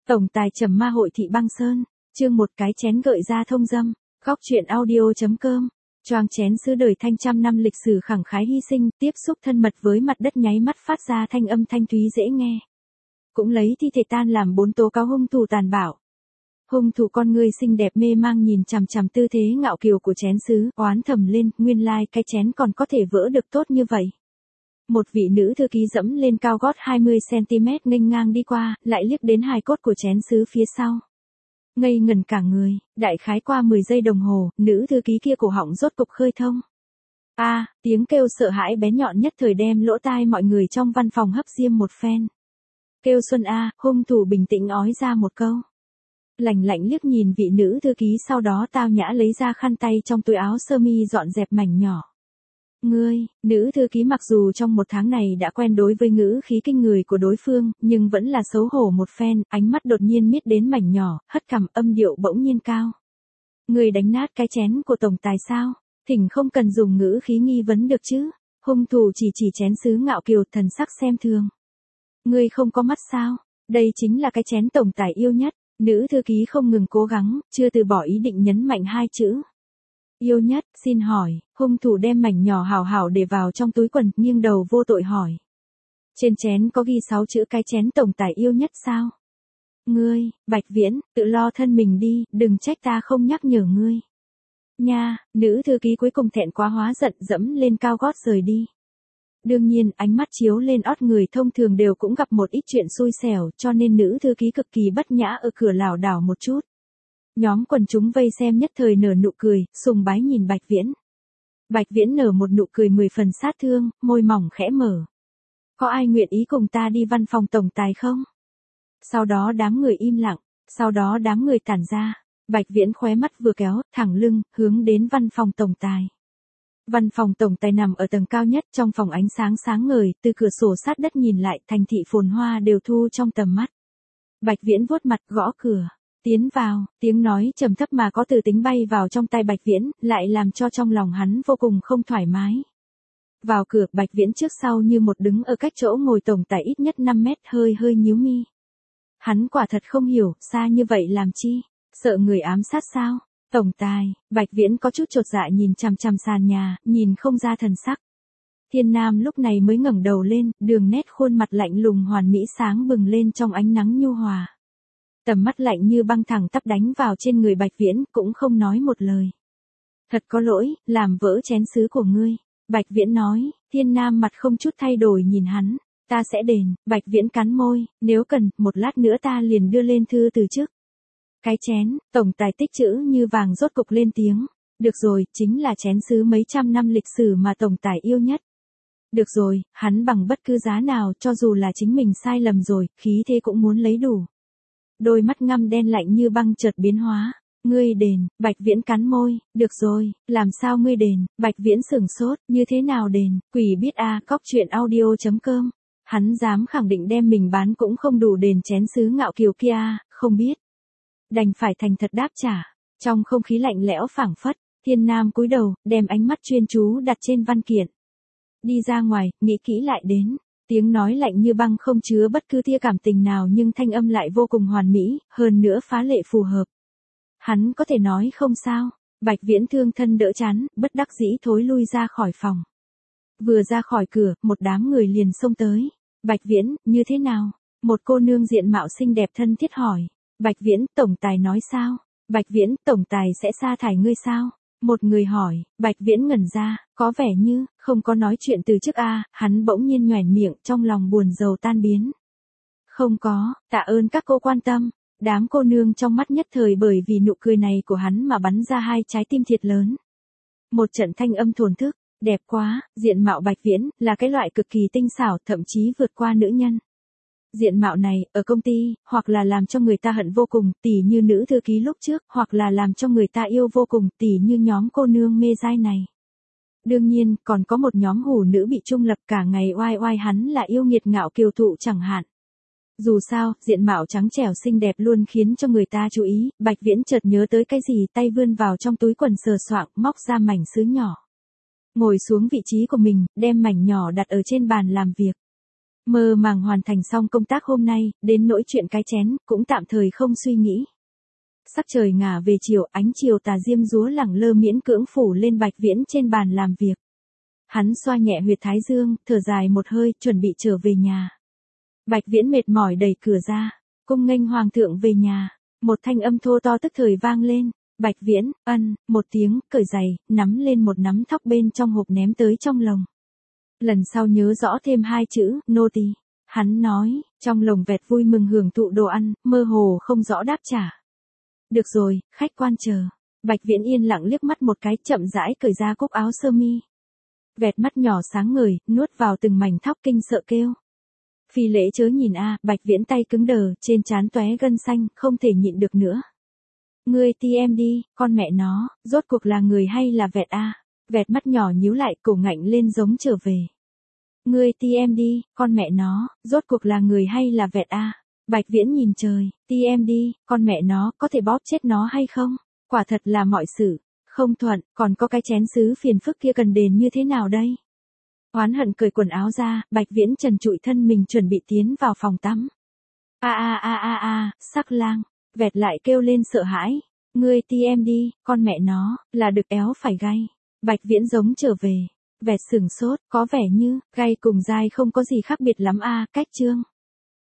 Tổng tài trầm ma hội thị băng sơn, chương một cái chén gợi ra thông dâm, góc truyện audio.com. Choàng chén sứ đời thanh trăm năm lịch sử khẳng khái hy sinh, tiếp xúc thân mật với mặt đất nháy mắt phát ra thanh âm thanh thúy dễ nghe. Cũng lấy thi thể tan làm bốn tố cáo hung thủ tàn bạo. Hung thủ con người xinh đẹp mê mang nhìn chằm chằm tư thế ngạo kiều của chén sứ, oán thầm lên, nguyên lai cái chén còn có thể vỡ được tốt như vậy. Một vị nữ thư ký dẫm lên cao gót 20cm nghênh ngang đi qua, lại liếc đến hài cốt của chén sứ phía sau. Ngây ngần cả người, đại khái qua 10 giây đồng hồ, nữ thư ký kia cổ họng rốt cục khơi thông. Tiếng kêu sợ hãi bé nhọn nhất thời đem lỗ tai mọi người trong văn phòng hấp diêm một phen. Kêu Xuân A, hung thủ bình tĩnh ói ra một câu. Lạnh lạnh liếc nhìn vị nữ thư ký, sau đó tao nhã lấy ra khăn tay trong túi áo sơ mi dọn dẹp mảnh nhỏ. Ngươi, nữ thư ký mặc dù trong một tháng này đã quen đối với ngữ khí kinh người của đối phương, nhưng vẫn là xấu hổ một phen, ánh mắt đột nhiên miết đến mảnh nhỏ, hất cằm, âm điệu bỗng nhiên cao. Ngươi đánh nát cái chén của tổng tài sao? Thỉnh không cần dùng ngữ khí nghi vấn được chứ? Hung thủ chỉ chén sứ ngạo kiều, thần sắc xem thường. Ngươi không có mắt sao? Đây chính là cái chén tổng tài yêu nhất. Nữ thư ký không ngừng cố gắng, chưa từ bỏ ý định nhấn mạnh hai chữ. Yêu nhất, xin hỏi, hung thủ đem mảnh nhỏ hảo hảo để vào trong túi quần, nghiêng đầu vô tội hỏi. Trên chén có ghi 6 chữ cái chén tổng tài yêu nhất sao? Ngươi, Bạch Viễn, tự lo thân mình đi, đừng trách ta không nhắc nhở ngươi. Nha, nữ thư ký cuối cùng thẹn quá hóa giận, dẫm lên cao gót rời đi. Đương nhiên, ánh mắt chiếu lên ót người thông thường đều cũng gặp một ít chuyện xui xẻo, cho nên nữ thư ký cực kỳ bất nhã ở cửa lảo đảo một chút. Nhóm quần chúng vây xem nhất thời nở nụ cười, sùng bái nhìn Bạch Viễn. Bạch Viễn nở một nụ cười 10 phần sát thương, môi mỏng khẽ mở. Có ai nguyện ý cùng ta đi văn phòng tổng tài không? Sau đó đám người im lặng, sau đó đám người tản ra. Bạch Viễn khóe mắt vừa kéo, thẳng lưng, hướng đến văn phòng tổng tài. Văn phòng tổng tài nằm ở tầng cao nhất, trong phòng ánh sáng sáng ngời, từ cửa sổ sát đất nhìn lại, thành thị phồn hoa đều thu trong tầm mắt. Bạch Viễn vuốt mặt, gõ cửa. Tiến vào, tiếng nói trầm thấp mà có từ tính bay vào trong tai Bạch Viễn, lại làm cho trong lòng hắn vô cùng không thoải mái. Vào cửa, Bạch Viễn trước sau như một đứng ở cách chỗ ngồi tổng tài ít nhất 5 mét, hơi nhíu mi. Hắn quả thật không hiểu, xa như vậy làm chi? Sợ người ám sát sao? Tổng tài, Bạch Viễn có chút chột dạ nhìn chằm chằm sàn nhà, nhìn không ra thần sắc. Thiên Nam lúc này mới ngẩng đầu lên, đường nét khuôn mặt lạnh lùng hoàn mỹ sáng bừng lên trong ánh nắng nhu hòa. Tầm mắt lạnh như băng thẳng tắp đánh vào trên người Bạch Viễn, cũng không nói một lời. Thật có lỗi, làm vỡ chén sứ của ngươi. Bạch Viễn nói. Thiên Nam mặt không chút thay đổi nhìn hắn. Ta sẽ đền. Bạch Viễn cắn môi, nếu cần, một lát nữa ta liền đưa lên thư từ chức. Cái chén, tổng tài tích chữ như vàng rốt cục lên tiếng. Được rồi, chính là chén sứ mấy trăm năm lịch sử mà tổng tài yêu nhất. Được rồi, hắn bằng bất cứ giá nào, cho dù là chính mình sai lầm rồi, khí thế cũng muốn lấy đủ. Đôi mắt ngăm đen lạnh như băng chợt biến hóa. Ngươi đền, Bạch Viễn cắn môi, được rồi, làm sao ngươi đền? Bạch Viễn sửng sốt, như thế nào đền? Quỷ biết a, góc truyện audio.com. Hắn dám khẳng định đem mình bán cũng không đủ đền chén sứ ngạo kiều kia, không biết. Đành phải thành thật đáp trả. Trong không khí lạnh lẽo phảng phất, Thiên Nam cúi đầu, đem ánh mắt chuyên chú đặt trên văn kiện. Đi ra ngoài, nghĩ kỹ lại đến. Tiếng nói lạnh như băng không chứa bất cứ tia cảm tình nào, nhưng thanh âm lại vô cùng hoàn mỹ, hơn nữa phá lệ phù hợp. Hắn có thể nói không sao. Bạch Viễn thương thân đỡ chán, bất đắc dĩ thối lui ra khỏi phòng. Vừa ra khỏi cửa, một đám người liền xông tới. Bạch Viễn, như thế nào? Một cô nương diện mạo xinh đẹp thân thiết hỏi. Bạch Viễn, tổng tài nói sao? Bạch Viễn, tổng tài sẽ sa thải ngươi sao? Một người hỏi. Bạch Viễn ngẩn ra, có vẻ như không có nói chuyện từ chức a. Hắn bỗng nhiên nhoẻn miệng, trong lòng buồn rầu tan biến. Không có, tạ ơn các cô quan tâm. Đám cô nương trong mắt nhất thời bởi vì nụ cười này của hắn mà bắn ra hai trái tim thiệt lớn. Một trận thanh âm thổn thức, đẹp quá. Diện mạo Bạch Viễn là cái loại cực kỳ tinh xảo, thậm chí vượt qua nữ nhân. Diện mạo này, ở công ty, hoặc là làm cho người ta hận vô cùng, tỉ như nữ thư ký lúc trước, hoặc là làm cho người ta yêu vô cùng, tỉ như nhóm cô nương mê dai này. Đương nhiên, còn có một nhóm hủ nữ bị trung lập cả ngày oai oai hắn là yêu nghiệt ngạo kiều thụ chẳng hạn. Dù sao, diện mạo trắng trẻo xinh đẹp luôn khiến cho người ta chú ý. Bạch Viễn chợt nhớ tới cái gì, tay vươn vào trong túi quần sờ soạng, móc ra mảnh sứ nhỏ. Ngồi xuống vị trí của mình, đem mảnh nhỏ đặt ở trên bàn làm việc. Mơ màng hoàn thành xong công tác hôm nay, đến nỗi chuyện cái chén, cũng tạm thời không suy nghĩ. Sắc trời ngả về chiều, ánh chiều tà diêm dúa lẳng lơ miễn cưỡng phủ lên Bạch Viễn trên bàn làm việc. Hắn xoa nhẹ huyệt thái dương, thở dài một hơi, chuẩn bị trở về nhà. Bạch Viễn mệt mỏi đẩy cửa ra, cung nghênh hoàng thượng về nhà. Một thanh âm thô to tức thời vang lên. Bạch Viễn, một tiếng, cởi giày, nắm lên một nắm thóc bên trong hộp ném tới trong lồng. Lần sau nhớ rõ thêm 2 chữ, nô tỳ. Hắn nói, trong lồng vẹt vui mừng hưởng thụ đồ ăn, mơ hồ không rõ đáp trả. Được rồi, khách quan chờ. Bạch Viễn yên lặng liếc mắt một cái, chậm rãi cởi ra cúc áo sơ mi. Vẹt mắt nhỏ sáng ngời, nuốt vào từng mảnh thóc kinh sợ kêu. Phi lễ chớ nhìn a. Bạch Viễn tay cứng đờ, trên trán tóe gân xanh, không thể nhịn được nữa. Ngươi ti em đi, con mẹ nó, rốt cuộc là người hay là vẹt a? Vẹt mắt nhỏ nhíu lại, cổ ngạnh lên giống trở về. Ngươi ti em đi, con mẹ nó, rốt cuộc là người hay là vẹt a? Bạch Viễn nhìn trời, ti em đi, con mẹ nó, có thể bóp chết nó hay không? Quả thật là mọi sự không thuận, còn có cái chén sứ phiền phức kia cần đền như thế nào đây? Oán hận cởi quần áo ra, Bạch Viễn trần trụi thân mình chuẩn bị tiến vào phòng tắm. Sắc lang, vẹt lại kêu lên sợ hãi. Ngươi ti em đi, con mẹ nó, là được éo phải gay. Bạch Viễn giống trở về. Vẹt sửng sốt, có vẻ như, gay cùng dai không có gì khác biệt lắm cách chương.